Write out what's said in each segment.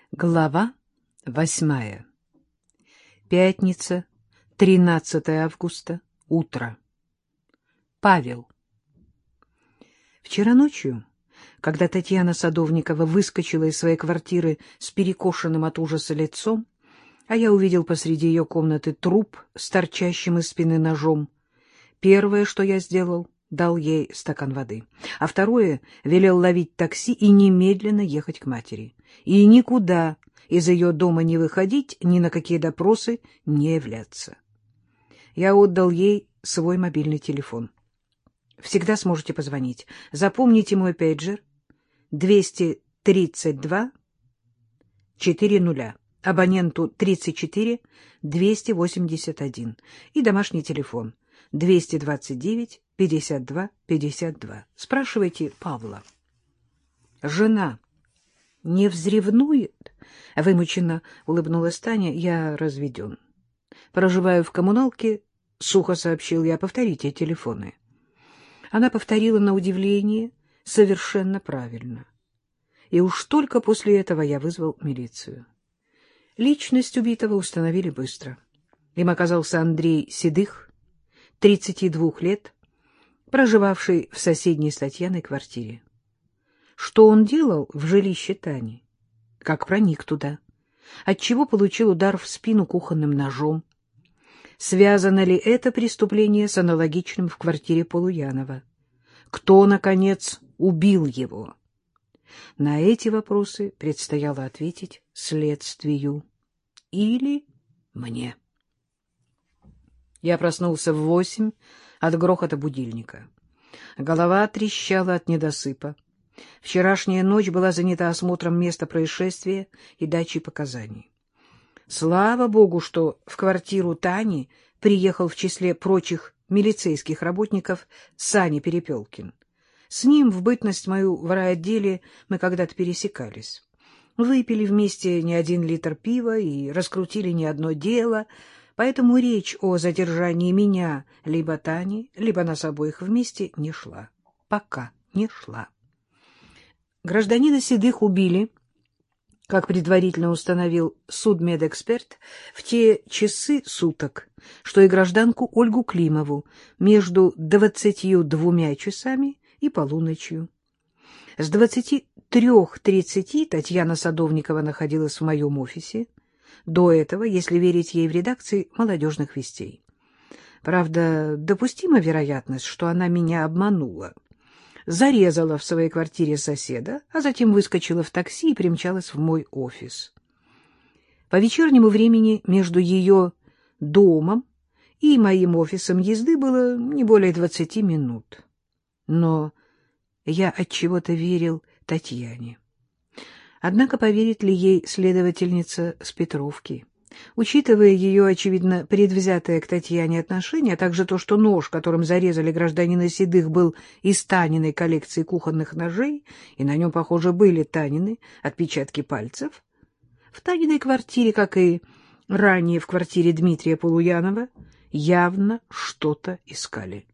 Глава 8. Пятница, 13 августа, утро. Павел. Вчера ночью, когда Татьяна Садовникова выскочила из своей квартиры с перекошенным от ужаса лицом, а я увидел посреди ее комнаты труп с торчащим из спины ножом, первое, что я сделал, дал ей стакан воды, а второе — велел ловить такси и немедленно ехать к матери. И никуда из ее дома не выходить, ни на какие допросы не являться. Я отдал ей свой мобильный телефон. Всегда сможете позвонить. Запомните мой пейджер 232 40, абоненту 34 281 и домашний телефон 229 52 52. Спрашивайте Павла. Жена не взревнует? Вымученно улыбнулась Таня. Я разведен. Проживаю в коммуналке, сухо сообщил я. Повторите телефоны. Она повторила на удивление совершенно правильно. И уж только после этого я вызвал милицию. Личность убитого установили быстро. Им оказался Андрей Седых, 32 лет, проживавший в соседней с Татьяной квартире. Что он делал в жилище Тани? Как проник туда? Отчего получил удар в спину кухонным ножом? Связано ли это преступление с аналогичным в квартире Полуянова? Кто, наконец, убил его? На эти вопросы предстояло ответить следствию. Или мне. Я проснулся в 8 от грохота будильника. Голова трещала от недосыпа. Вчерашняя ночь была занята осмотром места происшествия и дачей показаний. Слава богу, что в квартиру Тани приехал в числе прочих милицейских работников Саня Перепелкин. С ним в бытность мою в райотделе мы когда-то пересекались. Выпили вместе не 1 литр пива и раскрутили не одно дело, поэтому речь о задержании меня либо Тани, либо нас обоих вместе не шла. Пока не шла. Гражданина Седых убили, как предварительно установил судмедэксперт, в те часы суток, что и гражданку Ольгу Климову, между 22 часами и полуночью. С 23:30 Татьяна Садовникова находилась в моем офисе. До этого, если верить ей, в редакции «Молодежных вестей». Правда, допустима вероятность, что она меня обманула. Зарезала в своей квартире соседа, а затем выскочила в такси и примчалась в мой офис. По вечернему времени между ее домом и моим офисом езды было не более 20 минут. Но я отчего-то верил Татьяне. Однако поверит ли ей следовательница с Петровки? Учитывая ее, очевидно, предвзятое к Татьяне отношение, а также то, что нож, которым зарезали гражданина Седых, был из Таниной коллекции кухонных ножей, и на нем, похоже, были Танины отпечатки пальцев, в Таниной квартире, как и ранее в квартире Дмитрия Полуянова, явно что-то искали.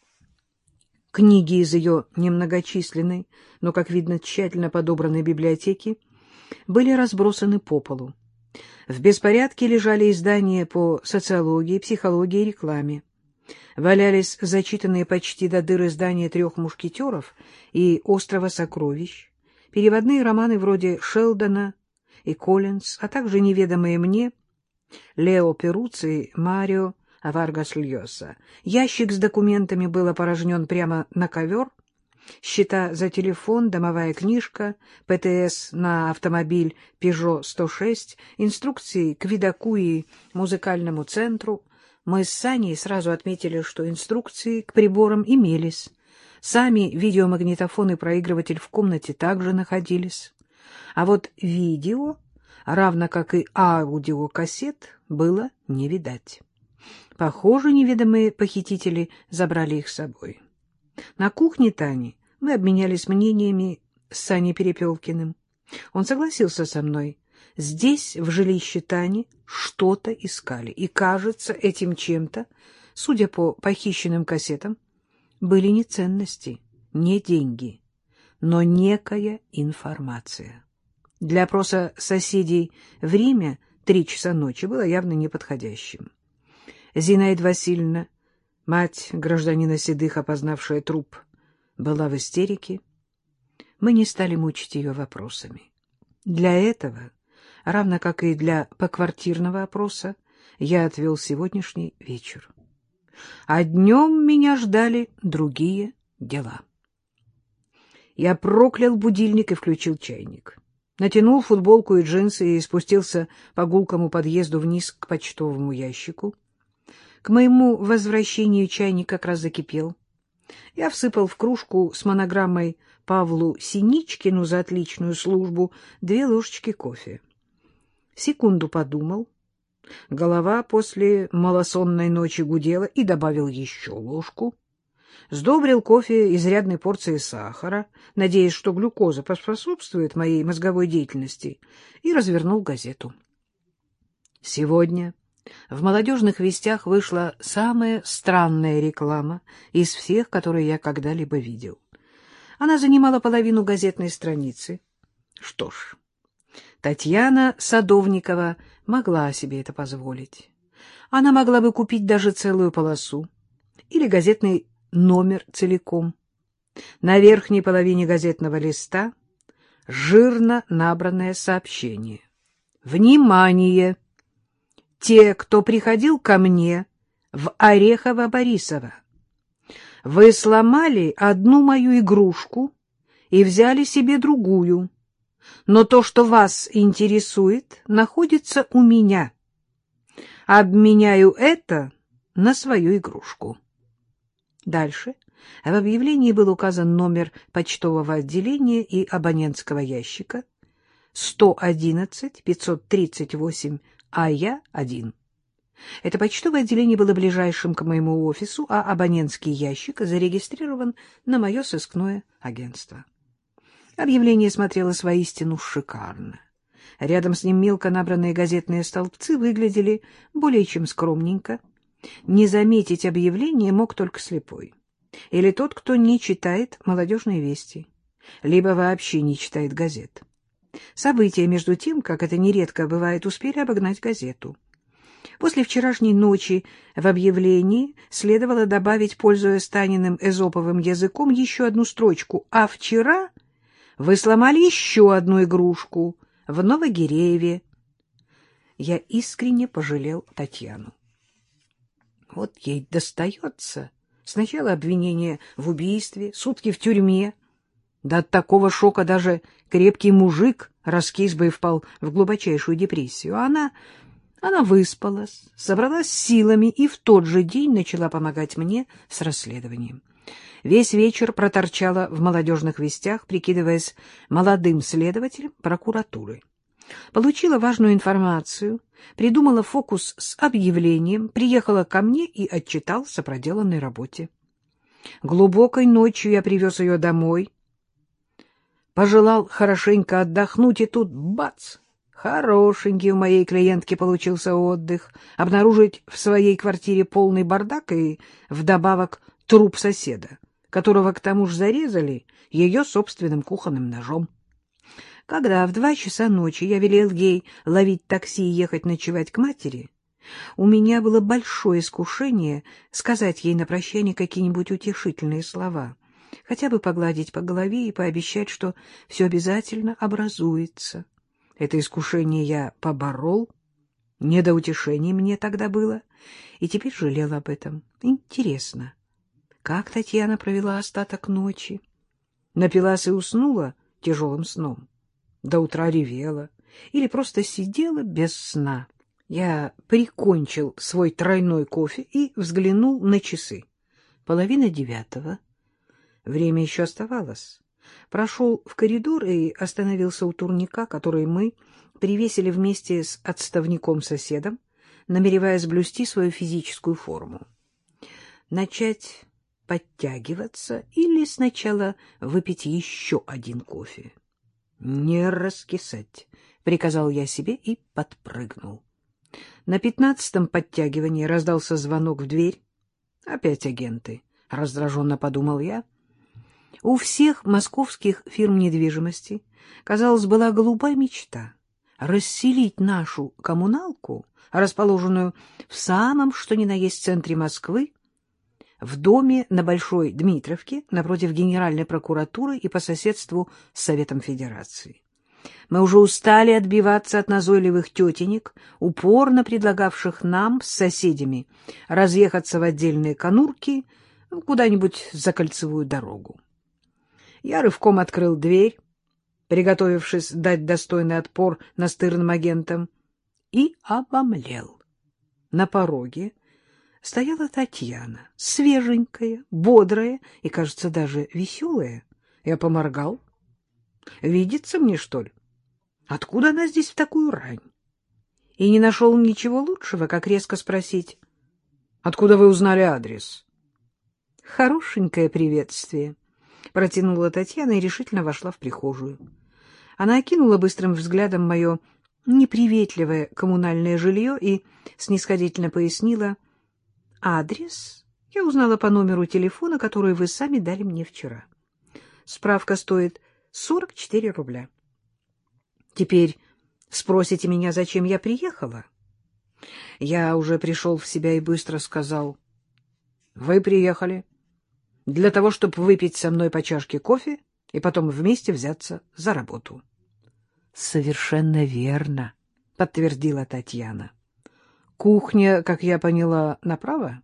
Книги из ее немногочисленной, но, как видно, тщательно подобранной библиотеки были разбросаны по полу. В беспорядке лежали издания по социологии, психологии и рекламе. Валялись зачитанные почти до дыр издания «Трех мушкетеров» и «Острова сокровищ», переводные романы вроде Шелдона и Коллинз, а также неведомые мне Лео Перуцци и Марио Варгас Льоса. Ящик с документами был опорожнен прямо на ковер. Счета за телефон, домовая книжка, ПТС на автомобиль Peugeot 106, инструкции к видаку и музыкальному центру. Мы с Саней сразу отметили, что инструкции к приборам имелись. Сами видеомагнитофон и проигрыватель в комнате также находились. А вот видео, равно как и аудиокассет, было не видать. Похоже, неведомые похитители забрали их с собой. На кухне Тани мы обменялись мнениями с Саней Перепелкиным. Он согласился со мной. Здесь, в жилище Тани, что-то искали. И, кажется, этим чем-то, судя по похищенным кассетам, были не ценности, не деньги, но некая информация. Для опроса соседей время 3 часа ночи было явно неподходящим. Зинаида Васильевна, мать гражданина Седых, опознавшая труп, была в истерике. Мы не стали мучить ее вопросами. Для этого, равно как и для поквартирного опроса, я отвел сегодняшний вечер. А днем меня ждали другие дела. Я проклял будильник и включил чайник. Натянул футболку и джинсы и спустился по гулкому подъезду вниз к почтовому ящику. К моему возвращению чайник как раз закипел. Я всыпал в кружку с монограммой Павлу Синичкину за отличную службу 2 ложечки кофе. Секунду подумал. Голова после малосонной ночи гудела и добавил еще ложку. Сдобрил кофе изрядной порцией сахара, надеясь, что глюкоза поспособствует моей мозговой деятельности, и развернул газету. Сегодня в «Молодежных вестях» вышла самая странная реклама из всех, которые я когда-либо видел. Она занимала половину газетной страницы. Что ж, Татьяна Садовникова могла себе это позволить. Она могла бы купить даже целую полосу или газетный номер целиком. На верхней половине газетного листа жирно набранное сообщение. «Внимание! Те, кто приходил ко мне в Орехово-Борисово, вы сломали одну мою игрушку и взяли себе другую, но то, что вас интересует, находится у меня. Обменяю это на свою игрушку». Дальше в объявлении был указан номер почтового отделения и абонентского ящика 111-538 АЯ-1. Это почтовое отделение было ближайшим к моему офису, а абонентский ящик зарегистрирован на мое сыскное агентство. Объявление смотрелось воистину шикарно. Рядом с ним мелко набранные газетные столбцы выглядели более чем скромненько. Не заметить объявление мог только слепой. Или тот, кто не читает «Молодежные вести», либо вообще не читает газет. События, между тем, как это нередко бывает, успели обогнать газету. После вчерашней ночи в объявлении следовало добавить, пользуясь Таниным эзоповым языком, еще одну строчку. «А вчера вы сломали еще одну игрушку в Новогирееве». Я искренне пожалел Татьяну. Вот ей достается сначала обвинение в убийстве, сутки в тюрьме. Да от такого шока даже крепкий мужик раскис бы и впал в глубочайшую депрессию. А она выспалась, собралась силами и в тот же день начала помогать мне с расследованием. Весь вечер проторчала в «Молодежных вестях», прикидываясь молодым следователем прокуратуры. Получила важную информацию, придумала фокус с объявлением, приехала ко мне и отчиталась о проделанной работе. Глубокой ночью я привез ее домой, пожелал хорошенько отдохнуть, и тут бац! Хорошенький у моей клиентки получился отдых. Обнаружить в своей квартире полный бардак и вдобавок труп соседа, которого к тому же зарезали ее собственным кухонным ножом. Когда в 2 часа ночи я велел ей ловить такси и ехать ночевать к матери, у меня было большое искушение сказать ей на прощание какие-нибудь утешительные слова, хотя бы погладить по голове и пообещать, что все обязательно образуется. Это искушение я поборол, не до утешений мне тогда было, и теперь жалел об этом. Интересно, как Татьяна провела остаток ночи? Напилась и уснула тяжелым сном? До утра ревела или просто сидела без сна? Я прикончил свой тройной кофе и взглянул на часы. 8:30. Время еще оставалось. Прошел в коридор и остановился у турника, который мы привесили вместе с отставником-соседом, намереваясь блюсти свою физическую форму. Начать подтягиваться или сначала выпить еще один кофе? «Не раскисать», — приказал я себе и подпрыгнул. На 15-м подтягивании раздался звонок в дверь. «Опять агенты», — раздраженно подумал я. У всех московских фирм недвижимости казалось, была голубая мечта — расселить нашу коммуналку, расположенную в самом что ни на есть центре Москвы, в доме на Большой Дмитровке, напротив Генеральной прокуратуры и по соседству с Советом Федерации. Мы уже устали отбиваться от назойливых тетенек, упорно предлагавших нам с соседями разъехаться в отдельные конурки куда-нибудь за кольцевую дорогу. Я рывком открыл дверь, приготовившись дать достойный отпор настырным агентам, и обомлел. На пороге стояла Татьяна, свеженькая, бодрая и, кажется, даже веселая. Я поморгал. Видится мне, что ли? Откуда она здесь в такую рань? И не нашел ничего лучшего, как резко спросить: откуда вы узнали адрес? Хорошенькое приветствие, протянула Татьяна и решительно вошла в прихожую. Она окинула быстрым взглядом мое неприветливое коммунальное жилье и снисходительно пояснила: адрес я узнала по номеру телефона, который вы сами дали мне вчера. Справка стоит 44 рубля. Теперь спросите меня, зачем я приехала? Я уже пришел в себя и быстро сказал: вы приехали для того, чтобы выпить со мной по чашке кофе и потом вместе взяться за работу. — Совершенно верно, — подтвердила Татьяна. — Кухня, как я поняла, направо?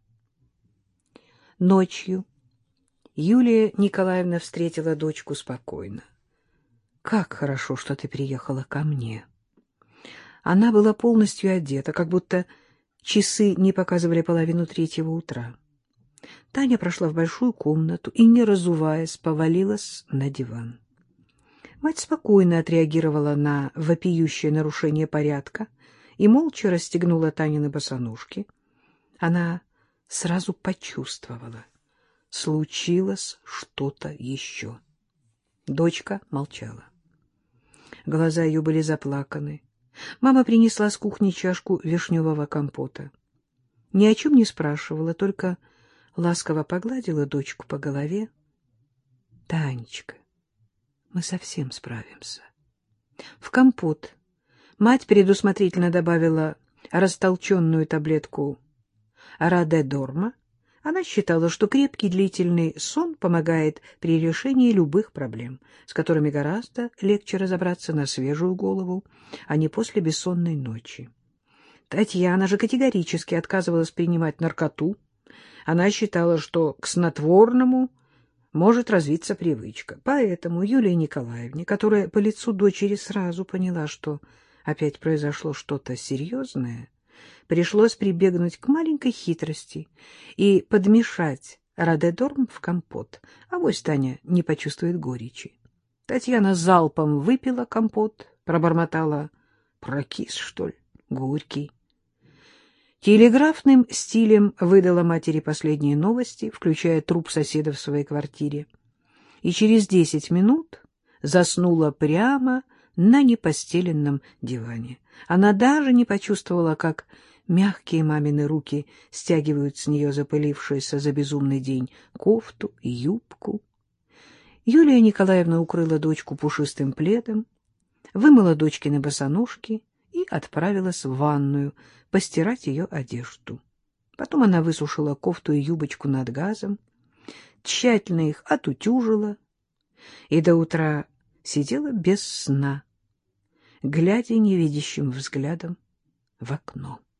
Ночью Юлия Николаевна встретила дочку спокойно. — Как хорошо, что ты приехала ко мне. Она была полностью одета, как будто часы не показывали 2:30 утра. Таня прошла в большую комнату и, не разуваясь, повалилась на диван. Мать спокойно отреагировала на вопиющее нарушение порядка и молча расстегнула Танины босоножки. Она сразу почувствовала — случилось что-то еще. Дочка молчала. Глаза ее были заплаканы. Мама принесла с кухни чашку вишневого компота. Ни о чем не спрашивала, только ласково погладила дочку по голове. — Танечка, мы совсем справимся. В компот мать предусмотрительно добавила растолченную таблетку Радедорма. Она считала, что крепкий длительный сон помогает при решении любых проблем, с которыми гораздо легче разобраться на свежую голову, а не после бессонной ночи. Татьяна же категорически отказывалась принимать наркоту. Она считала, что к снотворному может развиться привычка. Поэтому Юлии Николаевне, которая по лицу дочери сразу поняла, что опять произошло что-то серьезное, пришлось прибегнуть к маленькой хитрости и подмешать Радедорм в компот. Авось Таня не почувствует горечи. Татьяна залпом выпила компот, пробормотала: прокис, что ли, горький. Телеграфным стилем выдала матери последние новости, включая труп соседа в своей квартире, и через 10 минут заснула прямо на непостеленном диване. Она даже не почувствовала, как мягкие мамины руки стягивают с нее запылившуюся за безумный день кофту и юбку. Юлия Николаевна укрыла дочку пушистым пледом, вымыла дочкины босоножки и отправилась в ванную постирать ее одежду. Потом она высушила кофту и юбочку над газом, тщательно их отутюжила и до утра сидела без сна, глядя невидящим взглядом в окно.